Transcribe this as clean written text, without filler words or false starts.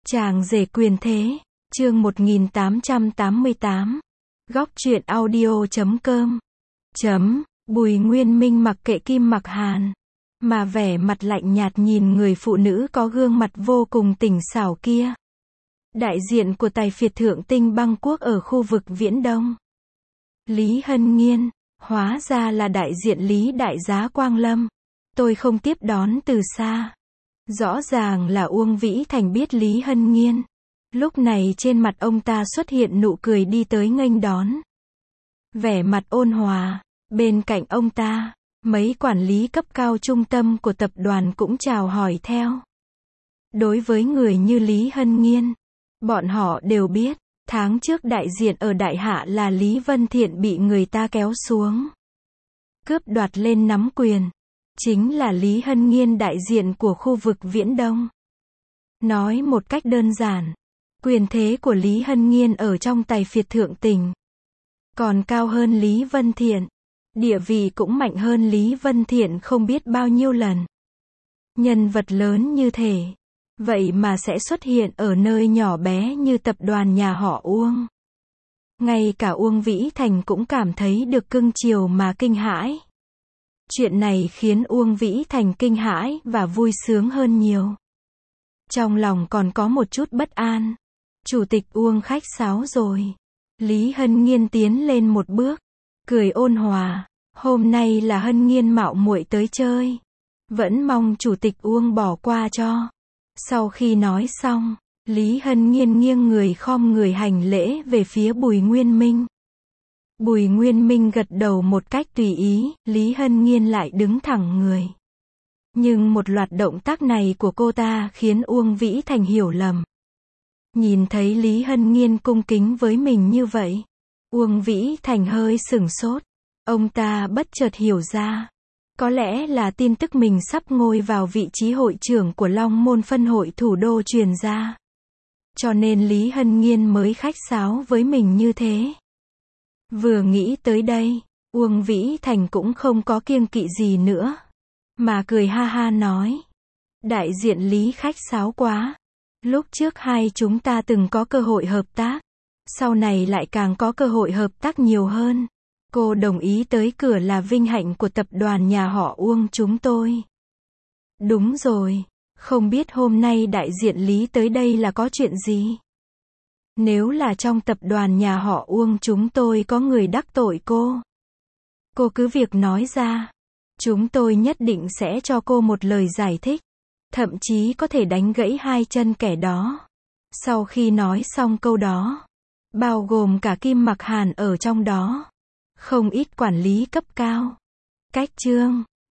Chàng rể quyền thế, chương 1888. Góc truyện audio.com. Bùi Nguyên Minh mặc kệ Kim Mặc Hàn, mà vẻ mặt lạnh nhạt nhìn người phụ nữ có gương mặt vô cùng tỉnh xảo kia. Đại diện của tài phiệt Thượng Tinh Băng Quốc ở khu vực Viễn Đông. Lý Hân Nghiên, hóa ra là đại diện Lý Đại Giá Quang Lâm. Tôi không tiếp đón từ xa. Rõ ràng là Uông Vĩ Thành biết Lý Hân Nghiên. Lúc này trên mặt ông ta xuất hiện nụ cười đi tới nghênh đón. Vẻ mặt ôn hòa, bên cạnh ông ta, mấy quản lý cấp cao trung tâm của tập đoàn cũng chào hỏi theo. Đối với người như Lý Hân Nghiên, bọn họ đều biết, tháng trước đại diện ở Đại Hạ là Lý Vân Thiện bị người ta kéo xuống. Cướp đoạt lên nắm quyền. Chính là Lý Hân Nghiên đại diện của khu vực Viễn Đông. Nói một cách đơn giản, quyền thế của Lý Hân Nghiên ở trong tài phiệt Thượng Tỉnh còn cao hơn Lý Vân Thiện. Địa vị cũng mạnh hơn Lý Vân Thiện không biết bao nhiêu lần. Nhân vật lớn như thế, vậy mà sẽ xuất hiện ở nơi nhỏ bé như tập đoàn nhà họ Uông. Ngay cả Uông Vĩ Thành cũng cảm thấy được cưng chiều mà kinh hãi. Chuyện này khiến Uông Vĩ Thành kinh hãi và vui sướng hơn nhiều. Trong lòng còn có một chút bất an. Chủ tịch Uông khách sáo rồi. Lý Hân Nghiên tiến lên một bước, cười ôn hòa. Hôm nay là Hân Nghiên mạo muội tới chơi. Vẫn mong chủ tịch Uông bỏ qua cho. Sau khi nói xong, Lý Hân Nghiên nghiêng người khom người hành lễ về phía Bùi Nguyên Minh. Bùi Nguyên Minh gật đầu một cách tùy ý, Lý Hân Nghiên lại đứng thẳng người. Nhưng một loạt động tác này của cô ta khiến Uông Vĩ Thành hiểu lầm. Nhìn thấy Lý Hân Nghiên cung kính với mình như vậy, Uông Vĩ Thành hơi sửng sốt. Ông ta bất chợt hiểu ra. Có lẽ là tin tức mình sắp ngôi vào vị trí hội trưởng của Long Môn phân hội thủ đô truyền ra. Cho nên Lý Hân Nghiên mới khách sáo với mình như thế. Vừa nghĩ tới đây, Uông Vĩ Thành cũng không có kiêng kỵ gì nữa, mà cười ha ha nói. Đại diện Lý khách sáo quá. Lúc trước hai chúng ta từng có cơ hội hợp tác, sau này lại càng có cơ hội hợp tác nhiều hơn. Cô đồng ý tới cửa là vinh hạnh của tập đoàn nhà họ Uông chúng tôi. Đúng rồi, không biết hôm nay đại diện Lý tới đây là có chuyện gì? Nếu là trong tập đoàn nhà họ Uông chúng tôi có người đắc tội cô cứ việc nói ra. Chúng tôi nhất định sẽ cho cô một lời giải thích. Thậm chí có thể đánh gãy hai chân kẻ đó. Sau khi nói xong câu đó, bao gồm cả Kim Mặc Hàn ở trong đó, không ít quản lý cấp cao. Cách chương